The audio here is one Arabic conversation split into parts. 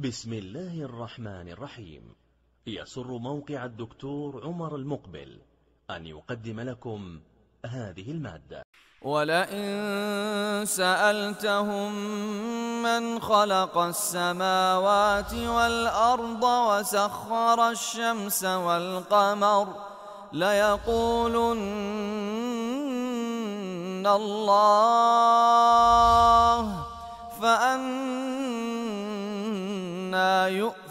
بسم الله الرحمن الرحيم. يسر موقع الدكتور عمر المقبل أن يقدم لكم هذه المادة. ولئن سألتهم من خلق السماوات والأرض وسخر الشمس والقمر ليقولن الله فأنى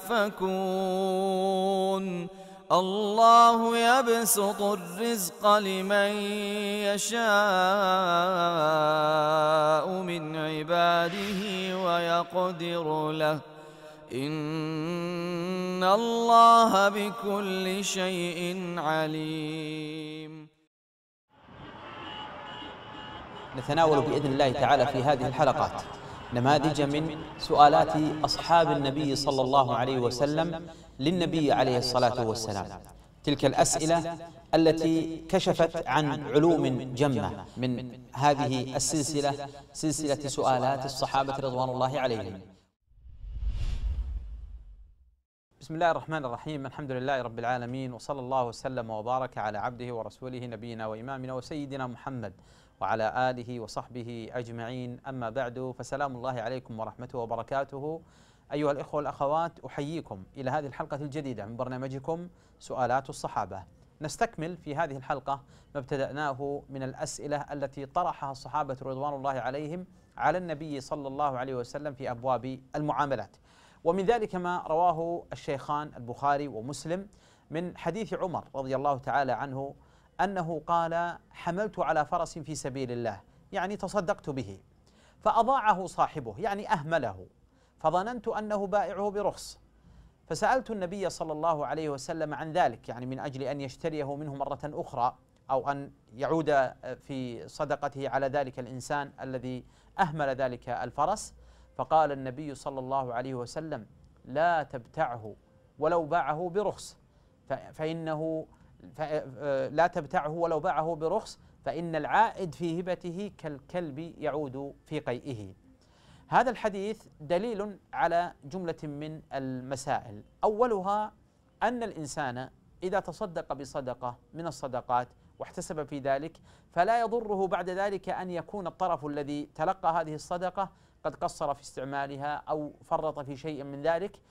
يؤفكون. الله يبسط الرزق لمن يشاء من عباده ويقدر له إن الله بكل شيء عليم. نتناول بإذن الله تعالى في هذه الحلقات نماذج من سؤالات أصحاب النبي صلى الله عليه وسلم للنبي عليه الصلاة والسلام، تلك الأسئلة التي كشفت عن علوم جمة من هذه السلسلة، سلسلة سؤالات الصحابة رضوان الله عليهم. بسم الله الرحمن الرحيم، الحمد لله رب العالمين، وصلى الله وسلم وبارك على عبده ورسوله نبينا وإمامنا وسيدنا محمد وعلى آله وصحبه أجمعين. أما بعد، فسلام الله عليكم ورحمته وبركاته. أيها الإخوة والأخوات، أحييكم إلى هذه الحلقة الجديدة من برنامجكم سؤالات الصحابة. نستكمل في هذه الحلقة ما ابتدأناه من الأسئلة التي طرحها الصحابة رضوان الله عليهم على النبي صلى الله عليه وسلم في أبواب المعاملات، ومن ذلك ما رواه الشيخان البخاري ومسلم من حديث عمر رضي الله تعالى عنه أنه قال: حملت على فرس في سبيل الله، يعني تصدقت به، فأضاعه صاحبه، يعني أهمله، فظننت أنه بائعه برخص، فسألت النبي صلى الله عليه وسلم عن ذلك، يعني من أجل أن يشتريه منه مرة أخرى أو أن يعود في صدقته على ذلك الإنسان الذي أهمل ذلك الفرس. فقال النبي صلى الله عليه وسلم: لا تبتعه ولو باعه برخص، فإنه لا تبتعه ولو باعه برخص، فإن العائد في هبته كالكلب يعود في قيئه. هذا الحديث دليل على جملة من المسائل، أولها أن الإنسان إذا تصدق بصدقة من الصدقات واحتسب في ذلك، فلا يضره بعد ذلك أن يكون الطرف الذي تلقى هذه الصدقة قد قصر في استعمالها أو فرط في شيء من ذلك.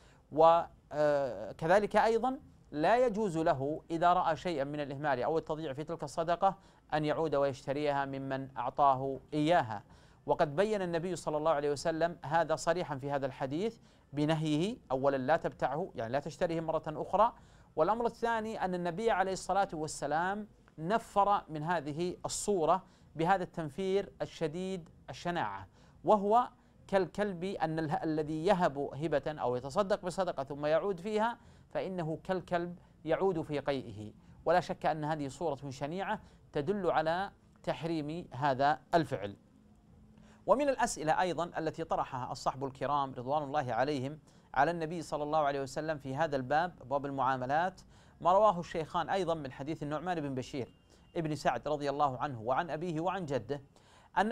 وكذلك أيضا لا يجوز له إذا رأى شيئا من الإهمال أو التضييع في تلك الصدقة أن يعود ويشتريها ممن أعطاه إياها. وقد بين النبي صلى الله عليه وسلم هذا صريحا في هذا الحديث بنهيه: أولا لا تبتعه، يعني لا تشتريه مرة أخرى. والأمر الثاني أن النبي عليه الصلاة والسلام نفر من هذه الصورة بهذا التنفير الشديد الشناعة، وهو كالكلب، أن الذي يهب هبة أو يتصدق بصدقة ثم يعود فيها فإنه كالكلب يعود في قيئه. ولا شك أن هذه صورة شنيعة تدل على تحريم هذا الفعل. ومن الأسئلة أيضا التي طرحها الصحب الكرام رضوان الله عليهم على النبي صلى الله عليه وسلم في هذا الباب، باب المعاملات، ما رواه الشيخان أيضا من حديث النعمان بن بشير ابن سعد رضي الله عنه وعن أبيه وعن جده أن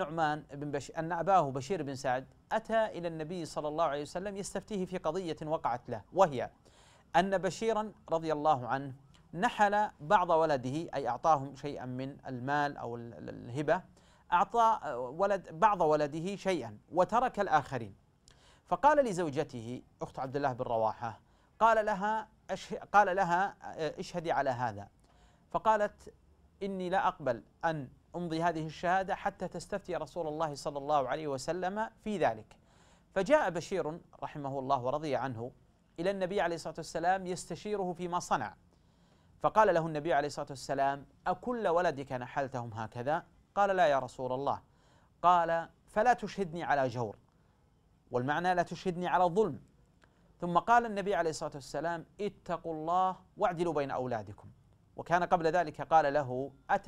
أباه بشير بن سعد أتى إلى النبي صلى الله عليه وسلم يستفتيه في قضية وقعت له، وهي أن بشيرا رضي الله عنه نحل بعض ولده، أي أعطاهم شيئا من المال أو الهبة، أعطى بعض ولده شيئا وترك الآخرين. فقال لزوجته أخت عبد الله بن رواحة، قال لها اشهدي على هذا. فقالت: إني لا أقبل أن أمضي هذه الشهادة حتى تستفتي رسول الله صلى الله عليه وسلم في ذلك. فجاء بشير رحمه الله ورضي عنه إلى النبي عليه الصلاة والسلام يستشيره فيما صنع. فقال له النبي عليه الصلاة والسلام: أكل ولدك نحلتهم هكذا؟ قال: لا يا رسول الله. قال: فلا تشهدني على جور، والمعنى لا تشهدني على ظلم. ثم قال النبي عليه الصلاة والسلام: اتقوا الله واعدلوا بين أولادكم. وكان قبل ذلك قال له: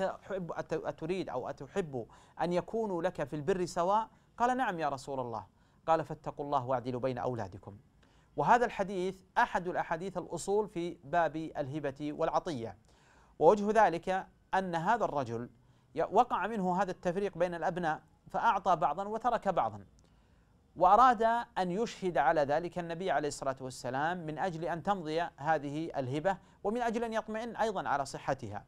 أتريد أو أتحب أن يكونوا لك في البر سواء؟ قال: نعم يا رسول الله. قال: فاتقوا الله واعدلوا بين أولادكم. وهذا الحديث أحد الأحاديث الأصول في باب الهبة والعطية. ووجه ذلك أن هذا الرجل وقع منه هذا التفريق بين الأبناء، فأعطى بعضا وترك بعضا، وأراد أن يشهد على ذلك النبي عليه الصلاة والسلام من أجل أن تمضي هذه الهبة ومن أجل أن يطمئن أيضا على صحتها.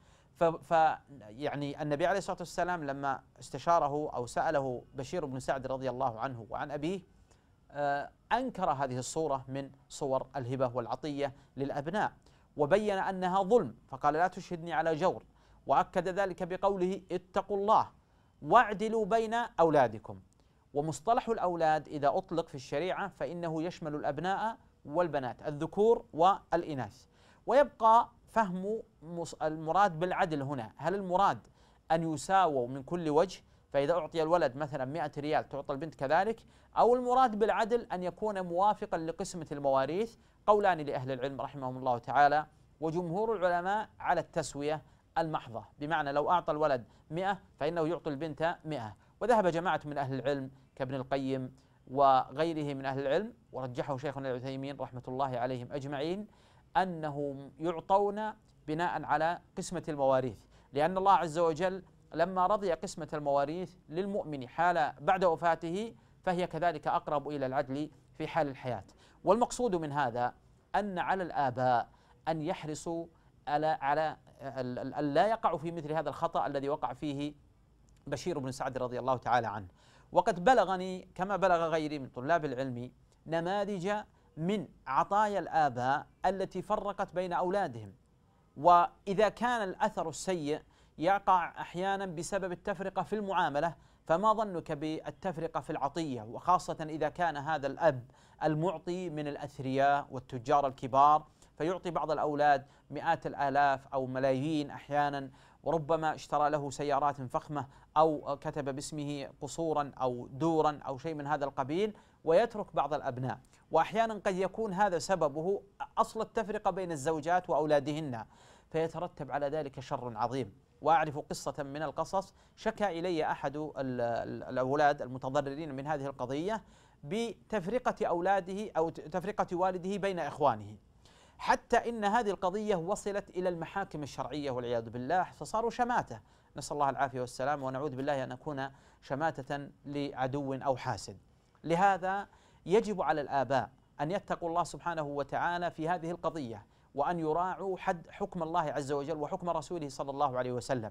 يعني النبي عليه الصلاة والسلام لما استشاره أو سأله بشير بن سعد رضي الله عنه وعن أبيه أنكر هذه الصورة من صور الهبة والعطية للأبناء، وبين أنها ظلم، فقال لا تشهدني على جور، وأكد ذلك بقوله اتقوا الله واعدلوا بين أولادكم. ومصطلح الأولاد إذا أطلق في الشريعة فإنه يشمل الأبناء والبنات، الذكور والإناث، ويبقى فهم المراد بالعدل هنا. هل المراد أن يساووا من كل وجه، فإذا أعطي الولد مثلا 100 ريال تعطى البنت كذلك، أو المراد بالعدل أن يكون موافقا لقسمة المواريث؟ قولان لأهل العلم رحمهم الله تعالى، وجمهور العلماء على التسوية المحضة، بمعنى لو أعطى الولد 100 فإنه يعطي البنت 100. وذهب جماعة من أهل العلم كابن القيم وغيره من أهل العلم، ورجحه شيخنا العثيمين رحمة الله عليهم أجمعين، أنهم يعطون بناء على قسمة المواريث، لأن الله عز وجل لما رضي قسمة المواريث للمؤمن حال بعد وفاته فهي كذلك أقرب إلى العدل في حال الحياة. والمقصود من هذا أن على الآباء أن يحرصوا على أن لا يقعوا في مثل هذا الخطأ الذي وقع فيه بشير بن سعد رضي الله تعالى عنه. وقد بلغني كما بلغ غيري من طلاب العلم نماذج من عطايا الآباء التي فرقت بين أولادهم، وإذا كان الأثر السيء يقع أحيانا بسبب التفرقة في المعاملة، فما ظنك بالتفرقة في العطية، وخاصة إذا كان هذا الأب المعطي من الأثرياء والتجار الكبار، فيعطي بعض الأولاد مئات الآلاف أو ملايين أحيانا، وربما اشترى له سيارات فخمة أو كتب باسمه قصورا أو دورا أو شيء من هذا القبيل، ويترك بعض الأبناء. وأحيانا قد يكون هذا سببه أصل التفرقة بين الزوجات وأولادهن، فيترتب على ذلك شر عظيم. وأعرف قصة من القصص شكى إلي أحد الأولاد المتضررين من هذه القضية بتفرقة أولاده أو تفرقة والده بين إخوانه، حتى إن هذه القضية وصلت إلى المحاكم الشرعية والعياذ بالله، فصاروا شماتة، نسأل الله العافية والسلام، ونعوذ بالله أن نكون شماتة لعدو أو حاسد. لهذا يجب على الآباء أن يتقوا الله سبحانه وتعالى في هذه القضية، وأن يراعوا حكم الله عز وجل وحكم رسوله صلى الله عليه وسلم،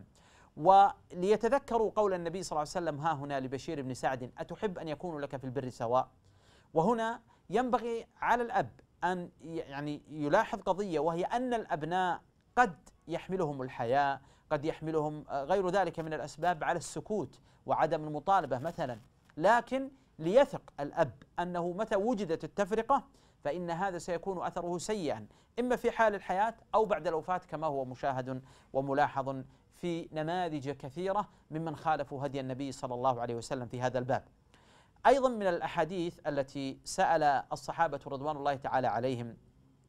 وليتذكروا قول النبي صلى الله عليه وسلم ها هنا لبشير بن سعد: أتحب أن يكون لك في البر سواء؟ وهنا ينبغي على الأب أن يعني يلاحظ قضية، وهي أن الأبناء قد يحملهم الحياء، قد يحملهم غير ذلك من الأسباب على السكوت وعدم المطالبة مثلا، لكن ليثق الأب أنه متى وجدت التفرقة فإن هذا سيكون أثره سيئا، إما في حال الحياة أو بعد الوفاة، كما هو مشاهد وملاحظ في نماذج كثيرة ممن خالفوا هدي النبي صلى الله عليه وسلم في هذا الباب. أيضا من الأحاديث التي سأل الصحابة رضوان الله تعالى عليهم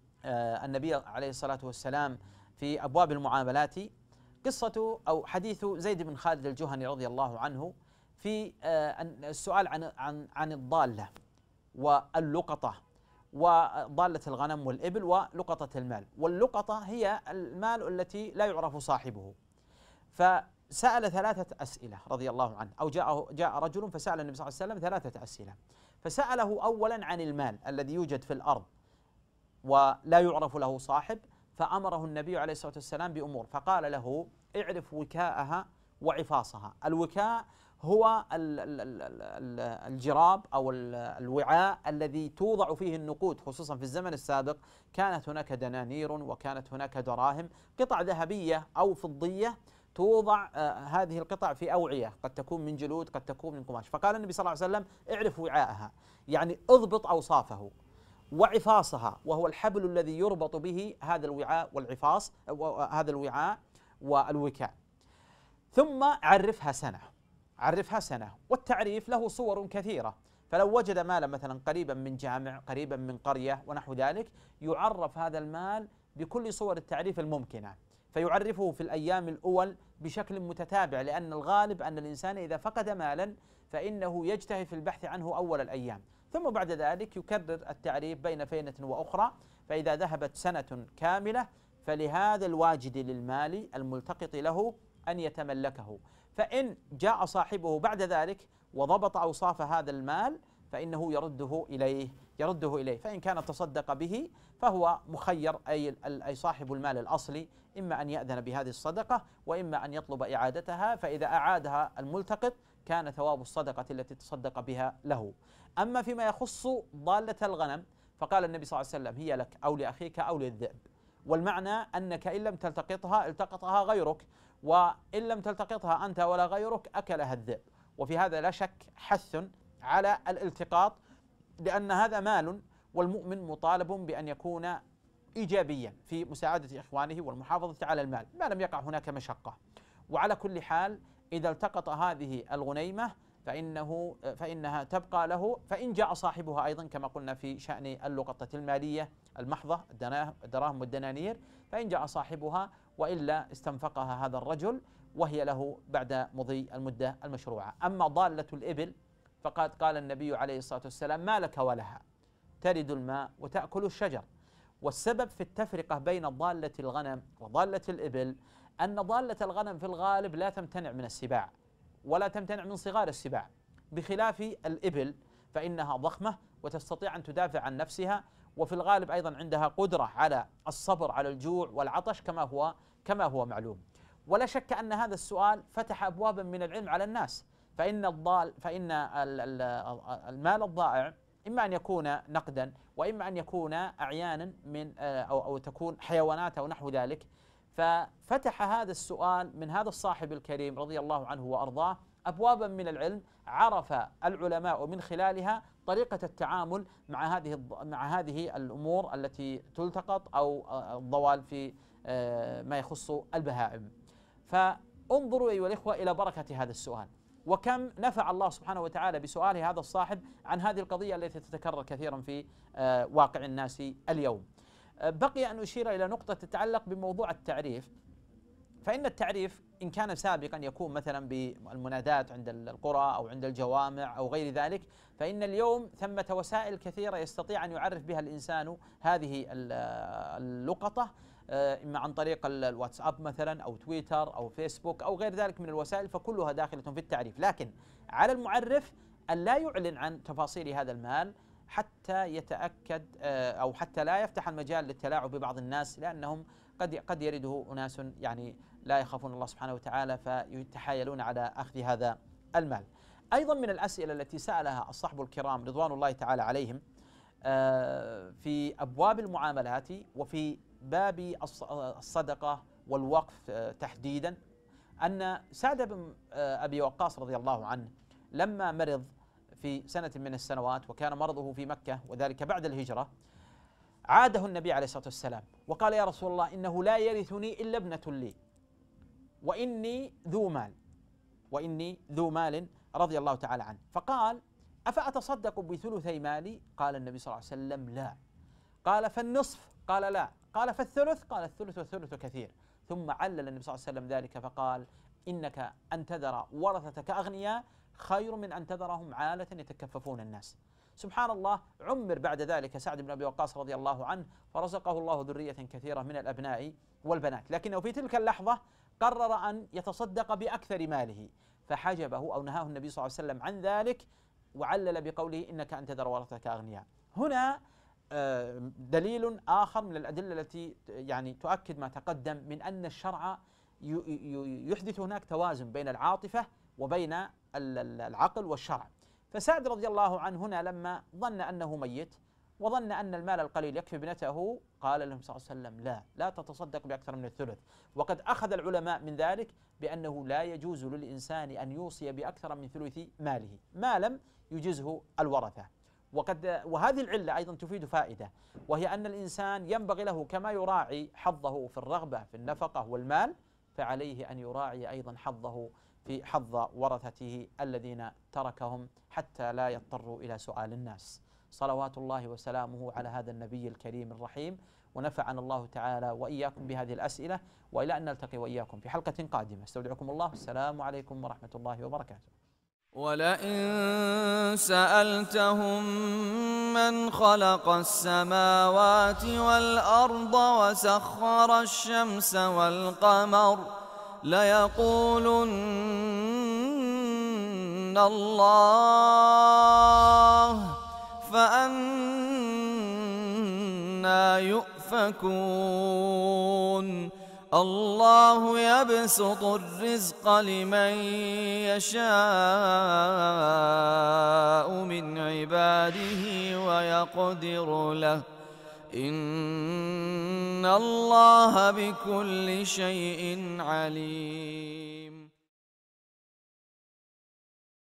النبي عليه الصلاة والسلام في أبواب المعاملات قصة أو حديث زيد بن خالد الجهني رضي الله عنه في السؤال عن الضالة واللقطة، وضالة الغنم والإبل ولقطة المال. واللقطة هي المال التي لا يعرف صاحبه. فسأل 3 أسئلة رضي الله عنه، أو جاء رجل فسأل النبي صلى الله عليه وسلم 3 أسئلة، فسأله أولا عن المال الذي يوجد في الأرض ولا يعرف له صاحب، فأمره النبي عليه الصلاة والسلام بأمور، فقال له: اعرف وكاءها وعفاصها. الوكاء هو الجراب أو الوعاء الذي توضع فيه النقود، خصوصا في الزمن السابق كانت هناك دنانير وكانت هناك دراهم، قطع ذهبية أو فضية توضع هذه القطع في أوعية، قد تكون من جلود قد تكون من قماش. فقال النبي صلى الله عليه وسلم: اعرف وعاءها، يعني اضبط أوصافه، وعفاصها، وهو الحبل الذي يربط به هذا الوعاء والعفاص، هذا الوعاء والوكاء، ثم عرفها سنة. والتعريف له صور كثيرة، فلو وجد مالا مثلا قريبا من جامع، قريبا من قرية ونحو ذلك، يعرف هذا المال بكل صور التعريف الممكنة، فيعرفه في الأيام الأول بشكل متتابع، لأن الغالب أن الإنسان إذا فقد مالا فإنه يجتهد في البحث عنه أول الأيام، ثم بعد ذلك يكرر التعريف بين فينة وأخرى، فإذا ذهبت سنة كاملة فلهذا الواجد للمال الملتقط له أن يتملكه. فإن جاء صاحبه بعد ذلك وضبط أوصاف هذا المال فإنه يرده إليه، فإن كان تصدق به فهو مخير، أي صاحب المال الأصلي، إما أن يأذن بهذه الصدقة وإما أن يطلب إعادتها، فإذا أعادها الملتقط كان ثواب الصدقة التي تصدق بها له. أما فيما يخص ضالة الغنم فقال النبي صلى الله عليه وسلم: هي لك أو لأخيك أو للذئب، والمعنى أنك إن لم تلتقطها التقطها غيرك، وإن لم تلتقطها أنت ولا غيرك أكلها الذئب. وفي هذا لا شك حث على الالتقاط، لأن هذا مال، والمؤمن مطالب بأن يكون إيجابيا في مساعدة إخوانه والمحافظة على المال ما لم يقع هناك مشقة. وعلى كل حال إذا التقط هذه الغنيمة فإنها تبقى له، فإن جاء صاحبها أيضا كما قلنا في شأن اللقطة المالية المحضة الدراهم والدنانير، فإن جاء صاحبها وإلا استنفقها هذا الرجل وهي له بعد مضي المدة المشروعة. أما ضالة الإبل فقد قال النبي عليه الصلاة والسلام: ما لك ولها، ترد الماء وتأكل الشجر. والسبب في التفرقة بين ضالة الغنم وضالة الإبل أن ضالة الغنم في الغالب لا تمتنع من السباع ولا تمتنع من صغار السباع، بخلاف الإبل فإنها ضخمة وتستطيع أن تدافع عن نفسها، وفي الغالب أيضا عندها قدرة على الصبر على الجوع والعطش كما هو معلوم. ولا شك أن هذا السؤال فتح أبوابا من العلم على الناس، فإن المال الضائع إما أن يكون نقدا وإما أن يكون أعيانا من أو تكون حيوانات أو نحو ذلك. ففتح هذا السؤال من هذا الصاحب الكريم رضي الله عنه وأرضاه أبوابا من العلم، عرف العلماء من خلالها طريقة التعامل مع هذه الأمور التي تلتقط أو الضوال في ما يخص البهائم. فانظروا أيها الإخوة إلى بركة هذا السؤال، وكم نفع الله سبحانه وتعالى بسؤال هذا الصاحب عن هذه القضية التي تتكرر كثيرا في واقع الناس اليوم. بقي أن أشير إلى نقطة تتعلق بموضوع التعريف. فإن التعريف إن كان سابقا يكون مثلا بالمنادات عند القرى أو عند الجوامع أو غير ذلك، فإن اليوم ثمة وسائل كثيرة يستطيع أن يعرف بها الإنسان هذه اللقطة، إما عن طريق الواتساب مثلا أو تويتر أو فيسبوك أو غير ذلك من الوسائل، فكلها داخلة في التعريف. لكن على المعرف أن لا يعلن عن تفاصيل هذا المال حتى يتأكد أو حتى لا يفتح المجال للتلاعب ببعض الناس، لأنهم قد يرده أناس يعني لا يخافون الله سبحانه وتعالى فيتحايلون على أخذ هذا المال. أيضا من الأسئلة التي سألها الصحب الكرام رضوان الله تعالى عليهم في أبواب المعاملات وفي باب الصدقة والوقف تحديدا، أن سعد بن أبي وقاص رضي الله عنه لما مرض في سنة من السنوات وكان مرضه في مكة وذلك بعد الهجرة، عاده النبي عليه الصلاة والسلام وقال: يا رسول الله، إنه لا يرثني إلا ابنة لي وإني ذو مال رضي الله تعالى عنه. فقال: أفأتصدق بثلثي مالي؟ قال النبي صلى الله عليه وسلم: لا. قال: فالنصف؟ قال: لا. قال: فالثلث؟ قال: الثلث والثلث كثير. ثم علل النبي صلى الله عليه وسلم ذلك فقال: إنك أن تذر ورثتك أغنياء خير من أن تذرهم عالة يتكففون الناس. سبحان الله، عمر بعد ذلك سعد بن أبي وقاص رضي الله عنه فرزقه الله ذرية كثيرة من الأبناء والبنات، لكنه في تلك اللحظة قرر أن يتصدق بأكثر ماله، فحجبه أو نهاه النبي صلى الله عليه وسلم عن ذلك، وعلل بقوله: إنك أن تذر ورثتك أغنياء. هنا دليل آخر من الأدلة التي يعني تؤكد ما تقدم من أن الشرع يحدث هناك توازن بين العاطفة وبين العقل والشرع. فسعد رضي الله عنه هنا لما ظن أنه ميت وظن أن المال القليل يكفي ابنته، قال له صلى الله عليه وسلم: لا تتصدق بأكثر من الثلث. وقد أخذ العلماء من ذلك بأنه لا يجوز للإنسان أن يوصي بأكثر من ثلث ماله ما لم يجزه الورثة. وهذه العلة أيضا تفيد فائدة، وهي أن الإنسان ينبغي له كما يراعي حظه في الرغبة في النفقة والمال، فعليه أن يراعي أيضا حظه في حظ ورثته الذين تركهم حتى لا يضطروا إلى سؤال الناس. صلوات الله وسلامه على هذا النبي الكريم الرحيم، ونفعنا الله تعالى وإياكم بهذه الأسئلة، وإلى أن نلتقي وإياكم في حلقة قادمة. استودعكم الله، السلام عليكم ورحمة الله وبركاته. ولئن سألتهم من خلق السماوات والأرض وسخر الشمس والقمر ليقولن الله فأنى يؤفكون الله يبسط الرزق لمن يشاء من عباده ويقدر له إن الله بكل شيء عليم.